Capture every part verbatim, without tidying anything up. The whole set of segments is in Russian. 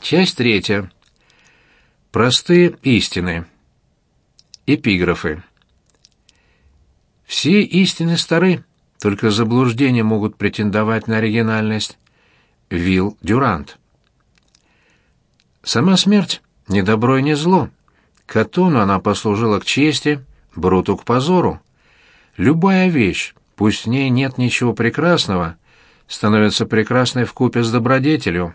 Часть третья. Простые истины. Эпиграфы. Все истины стары, только заблуждения могут претендовать на оригинальность. Вилл Дюрант. Сама смерть — не добро и не зло. Катону она послужила к чести, Бруту к позору. Любая вещь, пусть в ней нет ничего прекрасного, становится прекрасной вкупе с добродетелью.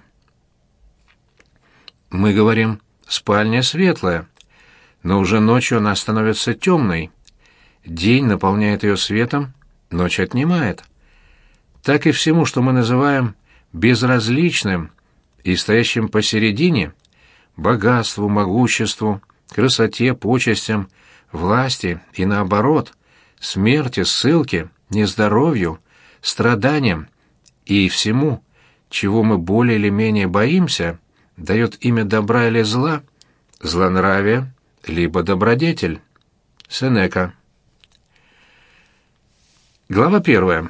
Мы говорим «спальня светлая», но уже ночью она становится темной. День наполняет ее светом, ночь отнимает. Так и всему, что мы называем безразличным и стоящим посередине, богатству, могуществу, красоте, почестям, власти и наоборот, смерти, ссылке, нездоровью, страданиям и всему, чего мы более или менее боимся, дает имя добра или зла, злонравие, либо добродетель. Сенека. Глава первая.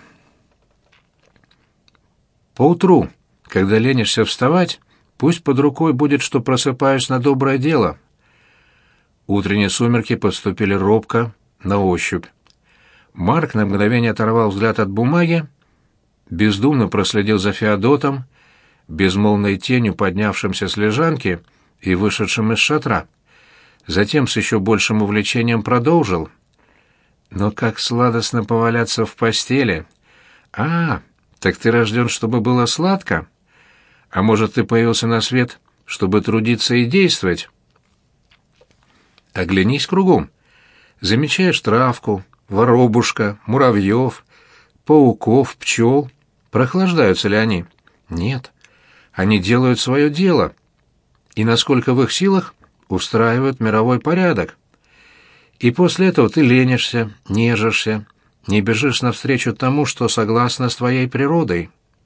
Поутру, когда ленишься вставать, пусть под рукой будет, что просыпаюсь на доброе дело. Утренние сумерки подступили робко, на ощупь. Марк на мгновение оторвал взгляд от бумаги, бездумно проследил за Феодотом, безмолвной тенью поднявшимся с лежанки и вышедшим из шатра. Затем с еще большим увлечением продолжил. «Но как сладостно поваляться в постели! А, так ты рожден, чтобы было сладко? А может, ты появился на свет, чтобы трудиться и действовать? Оглянись кругом. Замечаешь травку, воробушка, муравьев, пауков, пчел. Прохлаждаются ли они? Нет. Они делают свое дело. И насколько в их силах устраивают мировой порядок. И после этого ты ленишься, нежишься, не бежишь навстречу тому, что согласно с твоей природой».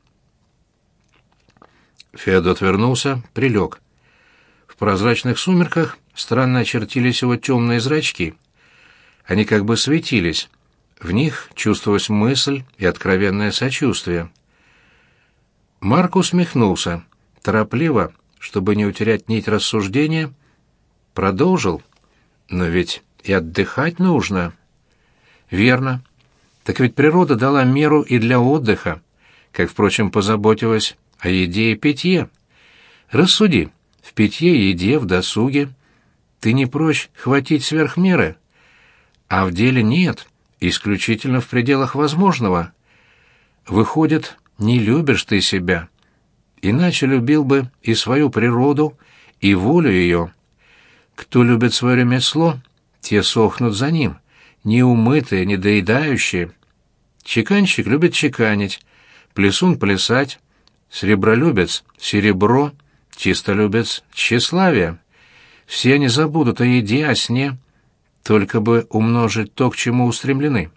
Феодот вернулся, прилег. В прозрачных сумерках странно очертились его темные зрачки. Они как бы светились. В них чувствовалась мысль и откровенное сочувствие. Марк усмехнулся, торопливо, чтобы не утерять нить рассуждения, продолжил. «Но ведь и отдыхать нужно». «Верно. Так ведь природа дала меру и для отдыха, как, впрочем, позаботилась о еде и питье. Рассуди, в питье, еде, в досуге ты не прочь хватить сверх меры, а в деле нет, исключительно в пределах возможного. Выходит, не любишь ты себя, иначе любил бы и свою природу, и волю ее. Кто любит свое ремесло, те сохнут за ним, неумытые, недоедающие. Чеканщик любит чеканить, плясун плясать, сребролюбец — серебро, чистолюбец — тщеславие. Все они забудут о еде, о сне, только бы умножить то, к чему устремлены.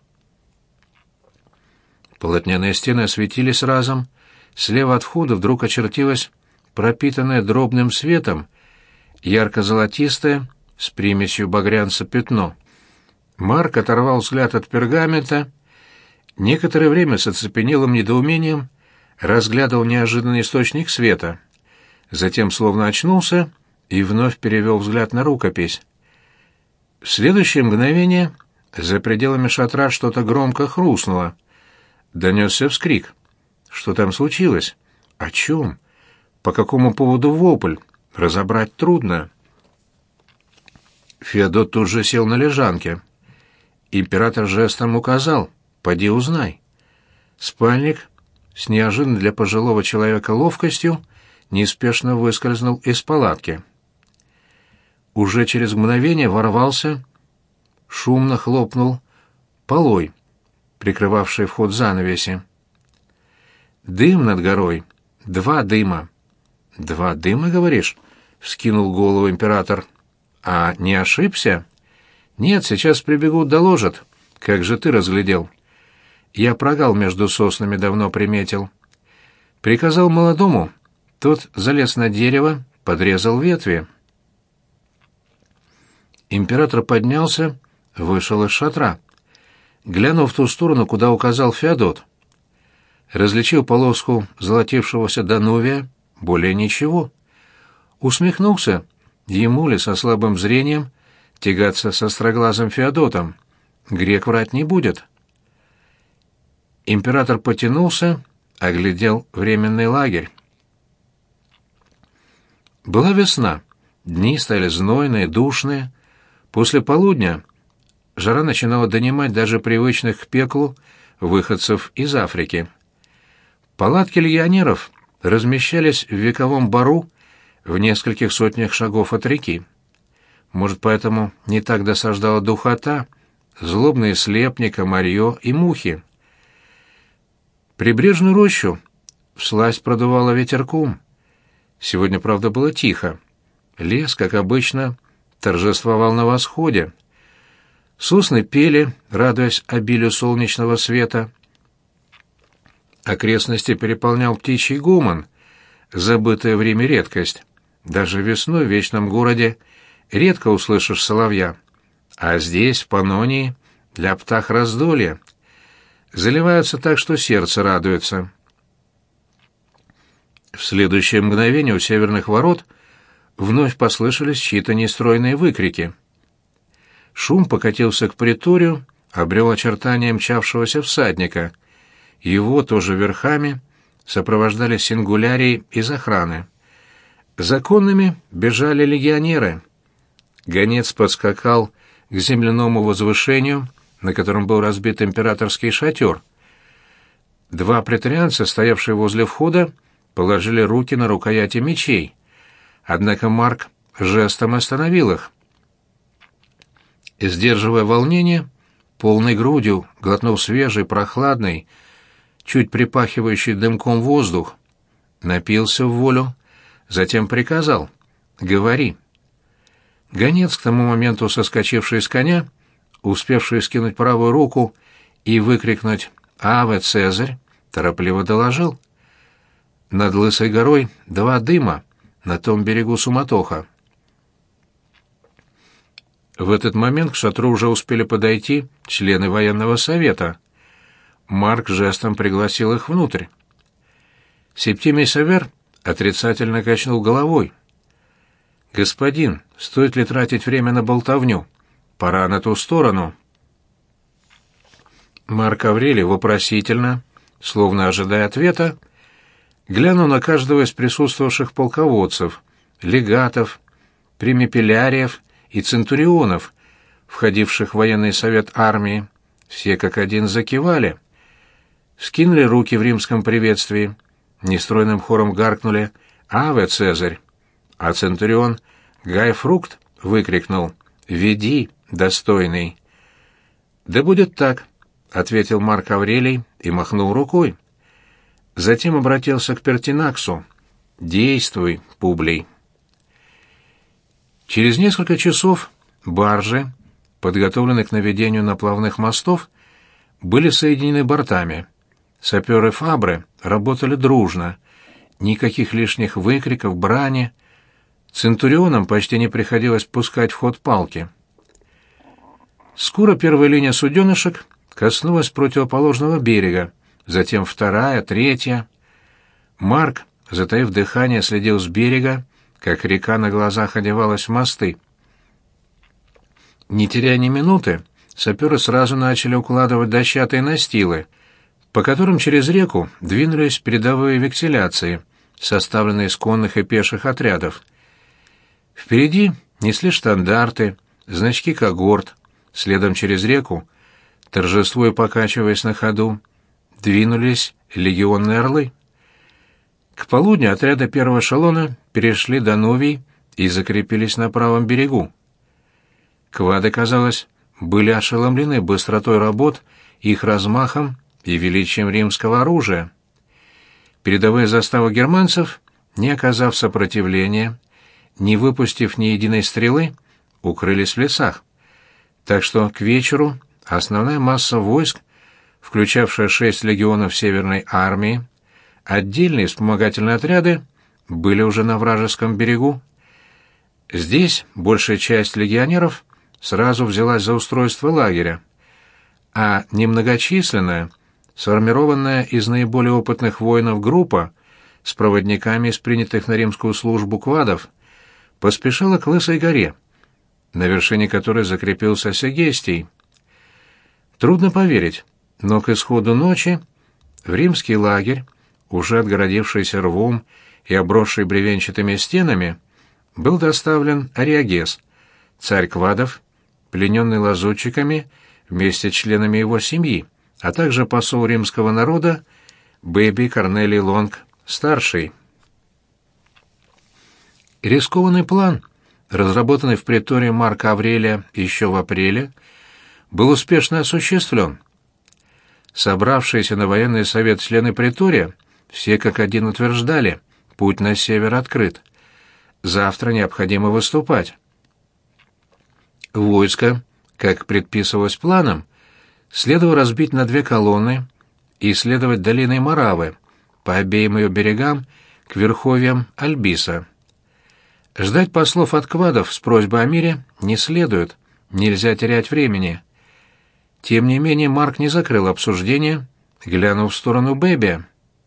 Полотняные стены осветились разом. Слева от входа вдруг очертилась пропитанное дробным светом, ярко-золотистое, с примесью багрянца пятно. Марк оторвал взгляд от пергамента, некоторое время с оцепенелым недоумением разглядывал неожиданный источник света, затем словно очнулся и вновь перевел взгляд на рукопись. В следующее мгновение за пределами шатра что-то громко хрустнуло. Донесся вскрик. Что там случилось? О чем? По какому поводу вопль? Разобрать трудно. Феодот тут же сел на лежанке. Император жестом указал: «Поди узнай». Спальник с неожиданной для пожилого человека ловкостью неспешно выскользнул из палатки. Уже через мгновение ворвался, шумно хлопнул полой, прикрывавший вход занавеси. Дым над горой. Два дыма. «Два дыма, говоришь?» — вскинул голову император. «А не ошибся?» «Нет, сейчас прибегут, доложат. Как же ты разглядел?» «Я прогал между соснами давно приметил. Приказал молодому. Тот залез на дерево, подрезал ветви». Император поднялся, вышел из шатра. Глянул в ту сторону, куда указал Феодот. Различил полоску золотившегося Данувия, более ничего. Усмехнулся. Ему ли со слабым зрением тягаться со остроглазым Феодотом? Грек врать не будет. Император потянулся, оглядел временный лагерь. Была весна. Дни стали знойные, душные. После полудня жара начинала донимать даже привычных к пеклу выходцев из Африки. Палатки легионеров размещались в вековом бару в нескольких сотнях шагов от реки. Может, поэтому не так досаждала духота, злобные слепни, комарье и мухи. Прибрежную рощу всласть продувало ветерком. Сегодня, правда, было тихо. Лес, как обычно, торжествовал на восходе. Сосны пели, радуясь обилию солнечного света. Окрестности переполнял птичий гомон, забытая в Риме редкость. Даже весной в вечном городе редко услышишь соловья. А здесь, в Панонии, для птах раздолье. Заливаются так, что сердце радуется. В следующее мгновение у северных ворот вновь послышались чьи-то нестройные выкрики. Шум покатился к приторию, обрел очертания мчавшегося всадника. Его, тоже верхами, сопровождали сингулярии из охраны. Законными бежали легионеры. Гонец подскакал к земляному возвышению, на котором был разбит императорский шатер. Два претарианца, стоявшие возле входа, положили руки на рукояти мечей. Однако Марк жестом остановил их. Сдерживая волнение, полной грудью глотнул свежий, прохладный, чуть припахивающий дымком воздух, напился в волю, затем приказал: «Говори». Гонец, к тому моменту соскочивший с коня, успевший скинуть правую руку и выкрикнуть «Аве, Цезарь!», торопливо доложил: «Над Лысой горой два дыма, на том берегу суматоха». В этот момент к шатру уже успели подойти члены военного совета. Марк жестом пригласил их внутрь. Септимий Север отрицательно качнул головой. «Господин, стоит ли тратить время на болтовню? Пора на ту сторону». Марк Аврелий вопросительно, словно ожидая ответа, глянул на каждого из присутствовавших полководцев, легатов, примипеляриев и центурионов, входивших в военный совет армии. Все как один закивали, скинули руки в римском приветствии, нестройным хором гаркнули «Аве, Цезарь!», а центурион Гай Фрукт выкрикнул «Веди, достойный!». «Да будет так», — ответил Марк Аврелий и махнул рукой. Затем обратился к Пертинаксу. «Действуй, Публий». Через несколько часов баржи, подготовленные к наведению наплавных мостов, были соединены бортами. Саперы Фабры работали дружно. Никаких лишних выкриков, брани. Центурионам почти не приходилось пускать в ход палки. Скоро первая линия суденышек коснулась противоположного берега, затем вторая, третья. Марк, затаив дыхание, следил с берега, как река на глазах одевалась в мосты. Не теряя ни минуты, саперы сразу начали укладывать дощатые настилы, по которым через реку двинулись передовые векселяции, составленные из конных и пеших отрядов. Впереди несли штандарты, значки когорт, следом через реку, торжествуя, покачиваясь на ходу, двинулись легионные орлы. К полудню отряды первого эшелона перешли до Новий и закрепились на правом берегу. Квады, казалось, были ошеломлены быстротой работ, их размахом и величием римского оружия. Передовые заставы германцев, не оказав сопротивления, не выпустив ни единой стрелы, укрылись в лесах, так что к вечеру основная масса войск, включавшая шесть легионов Северной армии, отдельные вспомогательные отряды, были уже на вражеском берегу. Здесь большая часть легионеров сразу взялась за устройство лагеря, а немногочисленная, сформированная из наиболее опытных воинов группа с проводниками из принятых на римскую службу квадов, поспешила к Лысой горе, на вершине которой закрепился Сегестий. Трудно поверить, но к исходу ночи в римский лагерь, уже отгородившийся рвом и обросший бревенчатыми стенами, был доставлен Ариагез, царь квадов, плененный лазутчиками вместе с членами его семьи, а также посол римского народа Бэби Корнелий Лонг старший. Рискованный план, разработанный в приторе Марка Аврелия еще в апреле, был успешно осуществлен. Собравшиеся на военный совет члены притория все как один утверждали: путь на север открыт. Завтра необходимо выступать. Войско, как предписывалось планом, следовало разбить на две колонны и следовать долиной Моравы по обеим ее берегам к верховьям Альбиса. Ждать послов от квадов с просьбой о мире не следует, нельзя терять времени. Тем не менее Марк не закрыл обсуждение, глянув в сторону Бэби.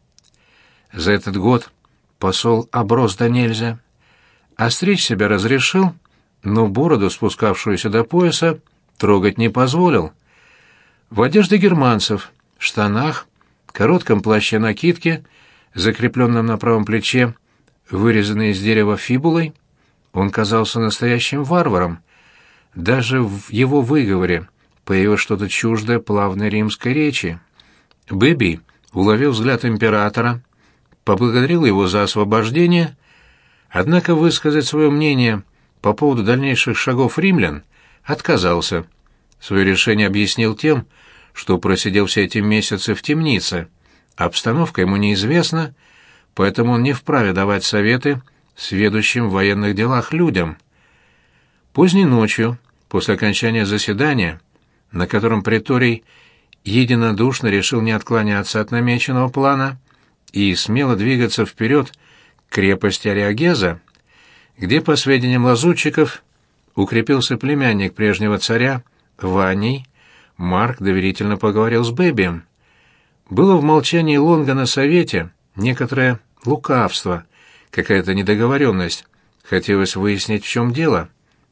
За этот год посол оброс до нельзя. Остричь себя разрешил, но бороду, спускавшуюся до пояса, трогать не позволил. В одежде германцев, штанах, коротком плаще-накидке, закрепленном на правом плече, вырезанной из дерева фибулой, он казался настоящим варваром. Даже в его выговоре появилось что-то чуждое плавной римской речи. Бэби уловил взгляд императора, поблагодарил его за освобождение, однако высказать свое мнение по поводу дальнейших шагов римлян отказался. Свое решение объяснил тем, что просидел все эти месяцы в темнице. Обстановка ему неизвестна, поэтому он не вправе давать советы сведущим в военных делах людям. Поздней ночью, после окончания заседания, на котором приторий единодушно решил не отклоняться от намеченного плана и смело двигаться вперед к крепости Ариагеза, где, по сведениям лазутчиков, укрепился племянник прежнего царя Ваний, Марк доверительно поговорил с Бэбием. Было в молчании Лонга на совете некоторое лукавство, какая-то недоговоренность. Хотелось выяснить, в чем дело.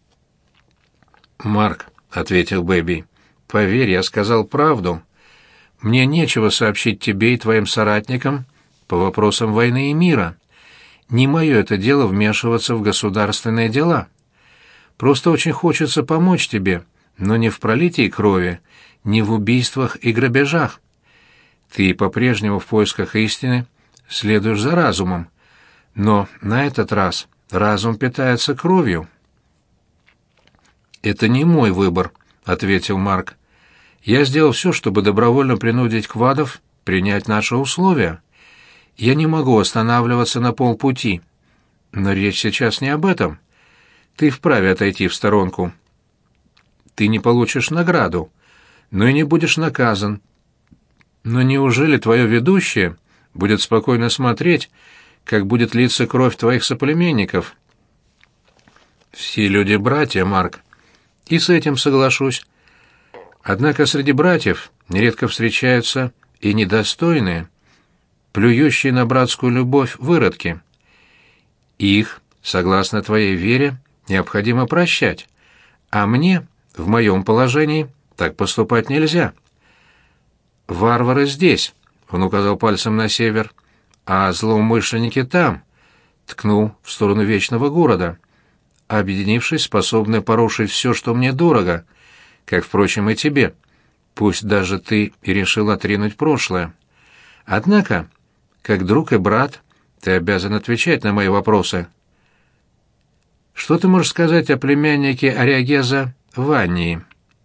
«Марк», — ответил Бэби, — «поверь, я сказал правду. Мне нечего сообщить тебе и твоим соратникам по вопросам войны и мира. Не мое это дело вмешиваться в государственные дела. Просто очень хочется помочь тебе, но не в пролитии крови, не в убийствах и грабежах. Ты по-прежнему в поисках истины следуешь за разумом, но на этот раз разум питается кровью». «Это не мой выбор», — ответил Марк. «Я сделал все, чтобы добровольно принудить квадов принять наши условия. Я не могу останавливаться на полпути. Но речь сейчас не об этом. Ты вправе отойти в сторонку. Ты не получишь награду, но и не будешь наказан. Но неужели твое ведущее будет спокойно смотреть, как будет литься кровь твоих соплеменников?» «Все люди братья, Марк, и с этим соглашусь. Однако среди братьев нередко встречаются и недостойные, плюющие на братскую любовь выродки. Их, согласно твоей вере, необходимо прощать, а мне, в моем положении, так поступать нельзя. Варвары здесь», — он указал пальцем на север, — «а злоумышленники там», — ткнул в сторону Вечного Города, — «объединившись, способны порушить все, что мне дорого, как, впрочем, и тебе, пусть даже ты и решил отринуть прошлое. Однако, как друг и брат, ты обязан отвечать на мои вопросы. Что ты можешь сказать о племяннике Ариагеза Ваннии?»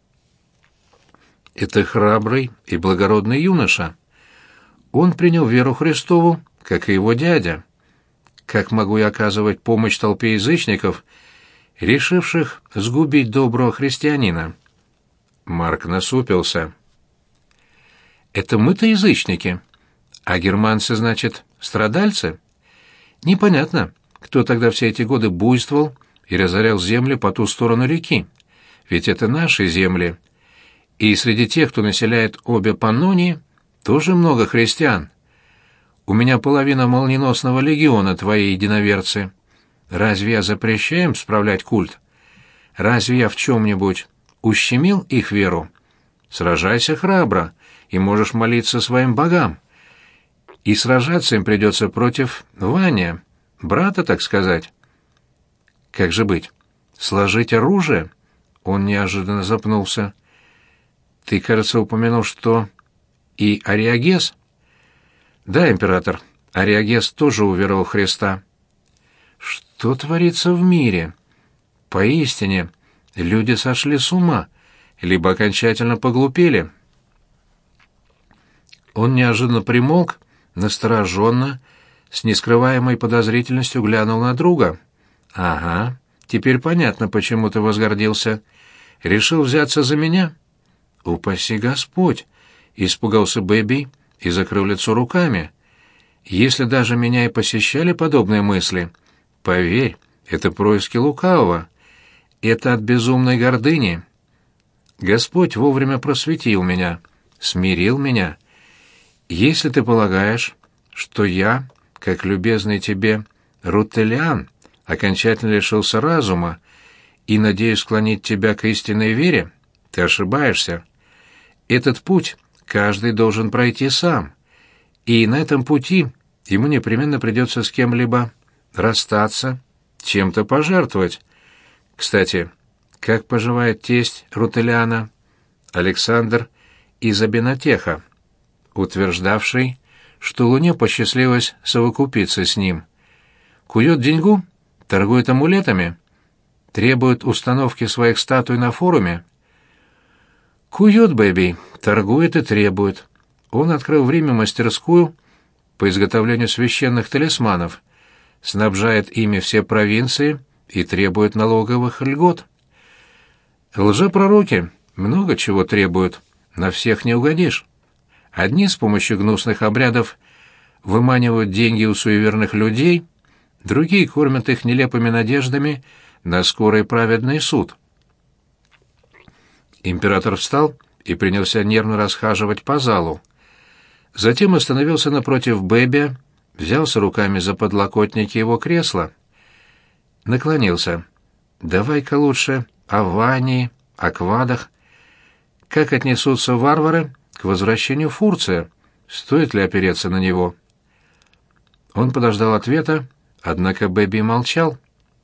«Это храбрый и благородный юноша. Он принял веру Христову, как и его дядя. Как могу я оказывать помощь толпе язычников, решивших сгубить доброго христианина?» Марк насупился. «Это мы-то язычники, а германцы, значит, страдальцы? Непонятно, кто тогда все эти годы буйствовал и разорял земли по ту сторону реки, ведь это наши земли. И среди тех, кто населяет обе Паннонии, тоже много христиан. У меня половина молниеносного легиона, твои единоверцы. Разве я запрещаю им справлять культ? Разве я в чем-нибудь ущемил их веру? Сражайся храбро, и можешь молиться своим богам. И сражаться им придется против Ваня, брата, так сказать. Как же быть? Сложить оружие? Он неожиданно запнулся. Ты, кажется, упомянул, что и Ариагес? Да, император, Ариагес тоже уверовал в Христа. Что творится в мире? Поистине, люди сошли с ума, либо окончательно поглупели. Он неожиданно примолк, настороженно, с нескрываемой подозрительностью глянул на друга. «Ага, теперь понятно, почему ты возгордился. Решил взяться за меня?» «Упаси Господь!» — испугался Бэби и закрыл лицо руками. «Если даже меня и посещали подобные мысли, поверь, это происки лукавого. Это от безумной гордыни. Господь вовремя просветил меня, смирил меня. Если ты полагаешь, что я, как любезный тебе Рутелиан, окончательно лишился разума и надеюсь склонить тебя к истинной вере, ты ошибаешься. Этот путь каждый должен пройти сам, и на этом пути ему непременно придется с кем-либо расстаться, чем-то пожертвовать. Кстати, как поживает тесть Рутелиана? Александр из Абенатеха, утверждавший, что Луне посчастливилось совокупиться с ним. Кует деньгу, торгует амулетами, требует установки своих статуй на форуме. Кует, Бэби, торгует и требует. Он открыл в Риме мастерскую по изготовлению священных талисманов, снабжает ими все провинции и требует налоговых льгот. Лжепророки много чего требуют, на всех не угодишь. Одни с помощью гнусных обрядов выманивают деньги у суеверных людей, другие кормят их нелепыми надеждами на скорый праведный суд. Император встал и принялся нервно расхаживать по залу. Затем остановился напротив Бэби, взялся руками за подлокотники его кресла, наклонился. «Давай-ка лучше о Вании, о квадах. Как отнесутся варвары к возвращению Фурция? Стоит ли опереться на него?» Он подождал ответа, однако Бэби молчал.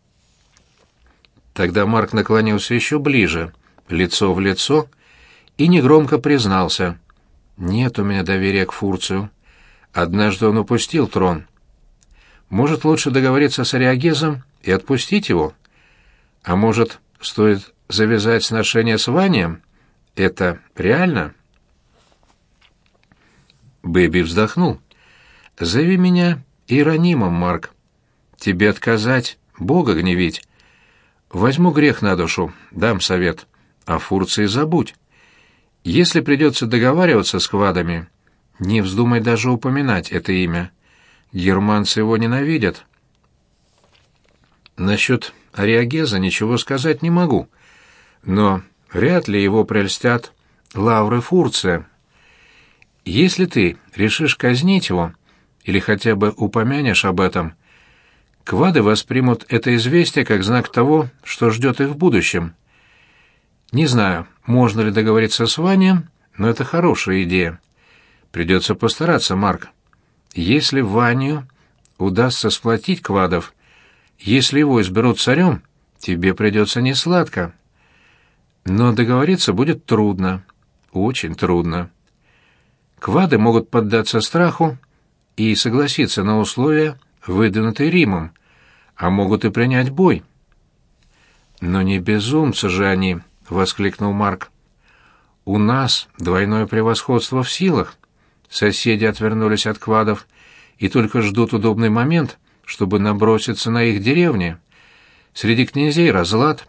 Тогда Марк наклонился еще ближе, лицо в лицо, и негромко признался: «Нет у меня доверия к Фурцию. Однажды он упустил трон. Может, лучше договориться с Ариагезом и отпустить его? А может, стоит завязать сношение с Ванием? Это реально?» Бэби вздохнул. «Зови меня Иеронимом, Марк. Тебе отказать, Бога гневить. Возьму грех на душу, дам совет. О Фурции забудь. Если придется договариваться с квадами, не вздумай даже упоминать это имя. Германцы его ненавидят. Насчет Ариагеза ничего сказать не могу, но вряд ли его прельстят лавры Фурция. Если ты решишь казнить его, или хотя бы упомянешь об этом, квады воспримут это известие как знак того, что ждет их в будущем. Не знаю, можно ли договориться с Ваней, но это хорошая идея. Придется постараться, Марк. Если Ваню удастся сплотить квадов, если его изберут царем, тебе придется несладко. Но договориться будет трудно, очень трудно. Квады могут поддаться страху и согласиться на условия, выдвинутые Римом, а могут и принять бой. «Но не безумцы же они!» — воскликнул Марк. «У нас двойное превосходство в силах. Соседи отвернулись от квадов и только ждут удобный момент, чтобы наброситься на их деревни. Среди князей разлад.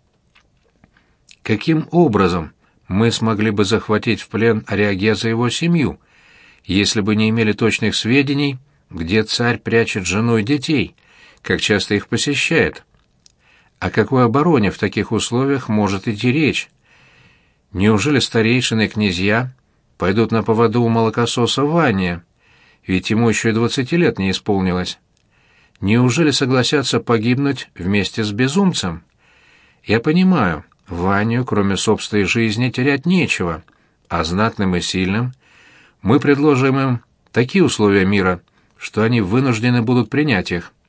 Каким образом мы смогли бы захватить в плен Ариагеза и его семью, если бы не имели точных сведений, где царь прячет жену и детей, как часто их посещает? О какой обороне в таких условиях может идти речь? Неужели старейшины и князья пойдут на поводу у молокососа Вания, ведь ему еще и двадцати лет не исполнилось? неужели согласятся погибнуть вместе с безумцем? Я понимаю, Ваню, кроме собственной жизни, терять нечего, а знатным и сильным мы предложим им такие условия мира, что они вынуждены будут принять их.